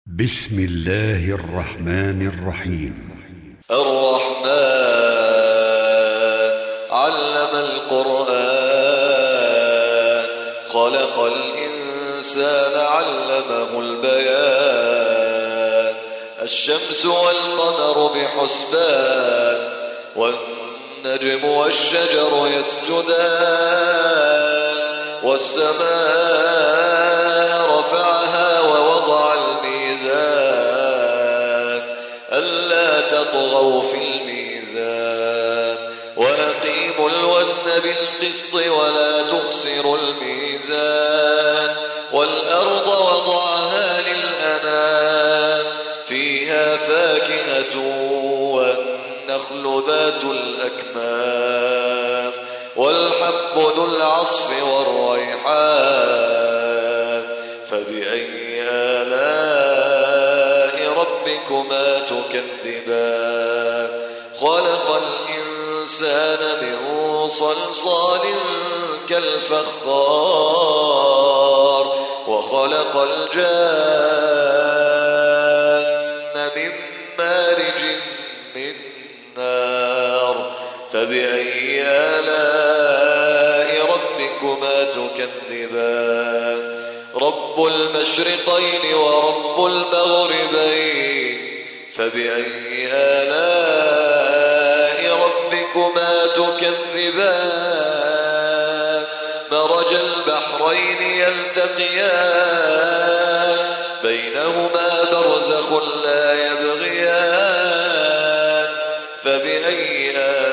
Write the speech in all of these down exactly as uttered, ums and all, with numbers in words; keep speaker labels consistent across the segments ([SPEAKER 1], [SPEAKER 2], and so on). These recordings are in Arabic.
[SPEAKER 1] بسم الله الرحمن الرحيم.
[SPEAKER 2] الرحمن علم القرآن خلق الإنسان علمه البيان. الشمس والقمر بحسبان والنجم والشجر يسجدان. والسماء رفعها ووضع الميزان ألا تطغوا في الميزان وأقيموا الوزن بالقسط ولا تخسروا الميزان. والأرض وضعها للأنام فيها فاكهة والنخل ذات الأكمام والحب ذو العصف والريحان. فبأي آلاء ربكما تكذبان. خلق الإنسان من صلصال كالفخار وخلق الجان من مارج من نار. فبأي آلاء ربكما تكذبان. رب المشرقين ورب المغربين. فبأي آلاء ربكما تكذبان. مرج البحرين يلتقيان بينهما برزخ لا يبغيان. فبأي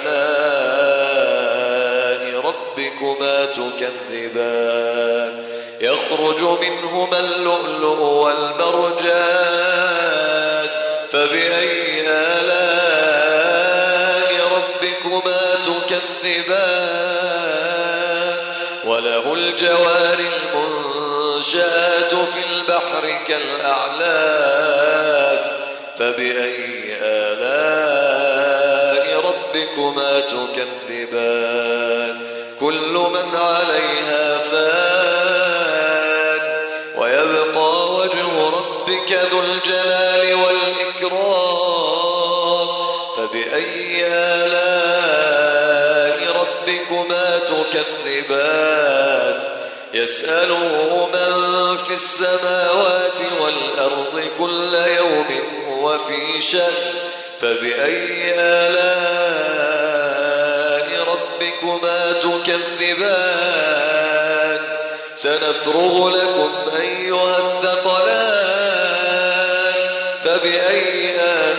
[SPEAKER 2] آلاء ربكما تكذبان. يخرج منهما اللؤلؤ والمرجان. فبأي آلاء ربكما تكذبان. وله الجوار المنشآت في البحر كالأعلام. فبأي آلاء ربكما تكذبان. كل من عليها فان ويبقى وجه ربك ذو الجلال والإكرام. فبأي آلاء ربكما تكذبان. يسأله من في السماوات والأرض كل يوم هو في شأن. فبأي آلاء ربكما تكذبان. سنفرغ لكم أيها الثقلان. فبأي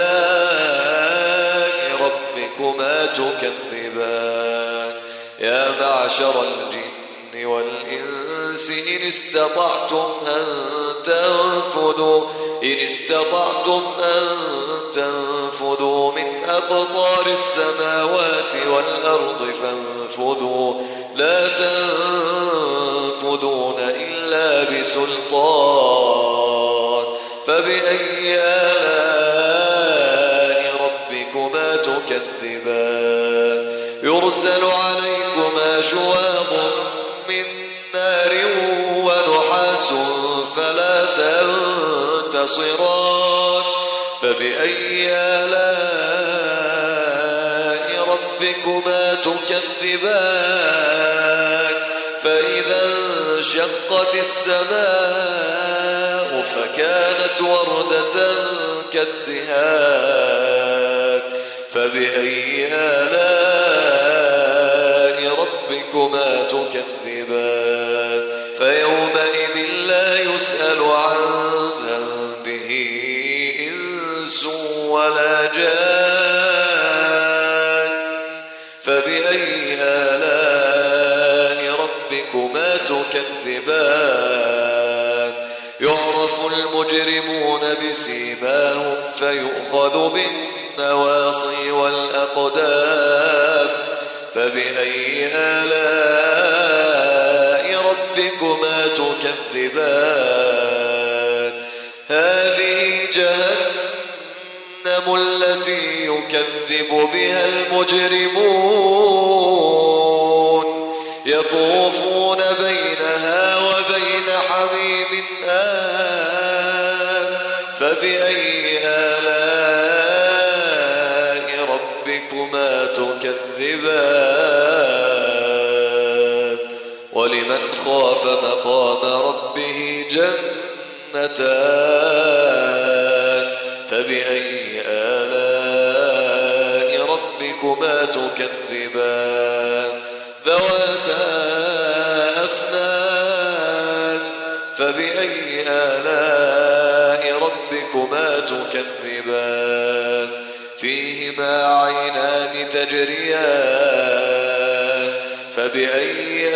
[SPEAKER 2] آلاء ربكما تكذبان. يا معشر الجن والإنس إن استطعتم أن تنفذوا إن استطعتم أن تنفذوا من أقطار السماوات والأرض فانفذوا لا تنفذون إلا بسلطان. فبأي آلاء ربكما تكذبان. يرسل عليكما شواظ من نار ونحاس فلا تنتصران. فبأي آلاء ربكما تكذبان. فإذا انشقت السماء فكانت وردة كالدهان. فبأي آلاء ربكما تكذبان. فيومئذ لا يسأل عن ذنبه إنس ولا جان. فبأي آلاء ربكما تكذبان. يعرف المجرمون بسيماهم فيؤخذ بالنواصي والأقدام. فبأي آلاء ربكما تكذبان. هذه جهنم التي يكذب بها المجرمون يطوفون بينها وبين حميم آن فبأي آلاء ربكما تكذبان ولمن خاف مقام ربه جنتان فبأي آلاء ربكما تكذبان ذواتا أفنان فبأي آلاء ربكما تكذبان فيهما عينان تجريان فبأي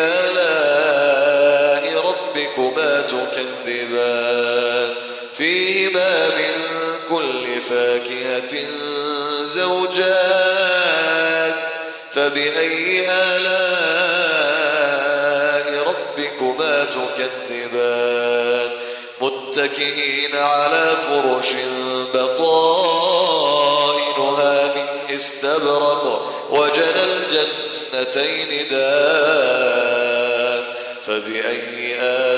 [SPEAKER 2] آلاء ربكما تكذبان فيهما من كل فاكهة زوجان فبأي آلاء ربكما تكذبان متكئين على فرش بطائنها من استبرق وجنى الجنتين دان فبأي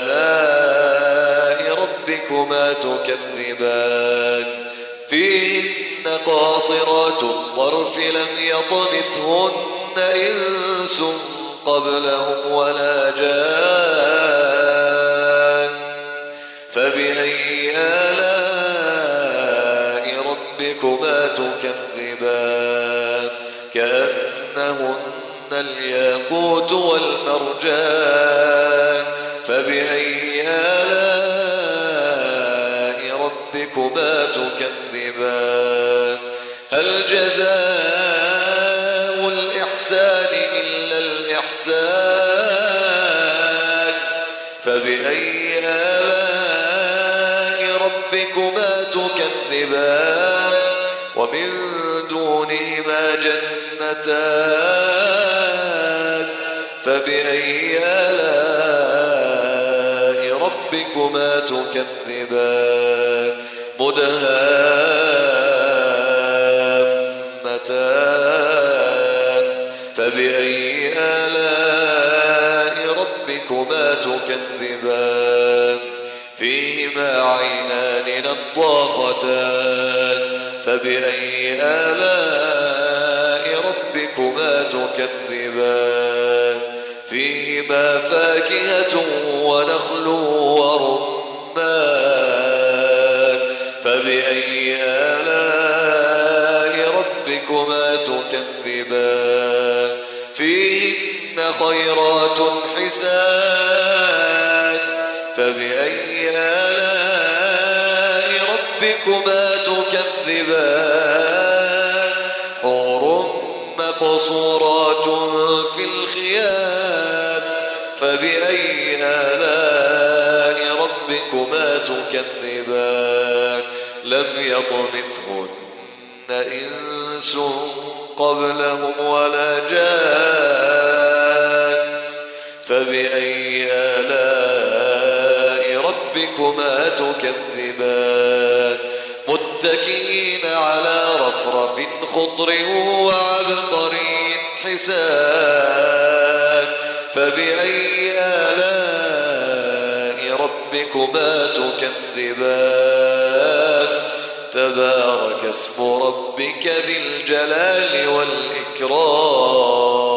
[SPEAKER 2] آلاء ربكما تكذبان فيهن قاصرات الطرف لم يطمثهن إنس قبلهم ولا جان فبأي آلاء ربكما تكذبان كأنهن الياقوت والمرجان فبأي آلاء ربكما تكذبان هل جزاء الإحسان إلا الإحسان فبأي آلاء ربكما تكذبان ومن دونهما جنتان فبأي آلاء ربكما تكذبان مدهامتان فبأي آلاء ربكما تكذبان فيهما عينان نضاختان فبأي آلاء ربكما تكذبان فيهما فاكهة ونخل ورمان فبأي آلاء ربكما تكذبان فيهن خيرات حسان فبأي آلاء ربكما تكذبان حور مقصورات في الخيام فبأي آلاء ربكما تكذبان لم يطمثهن إنس قبلهم ولا جان فبأي آلاء ربكما تكذبان متكئين على رفرف خضر وعبقري حسان فبأي آلاء ربكما تكذبان تبارك اسم ربك ذي الجلال والإكرام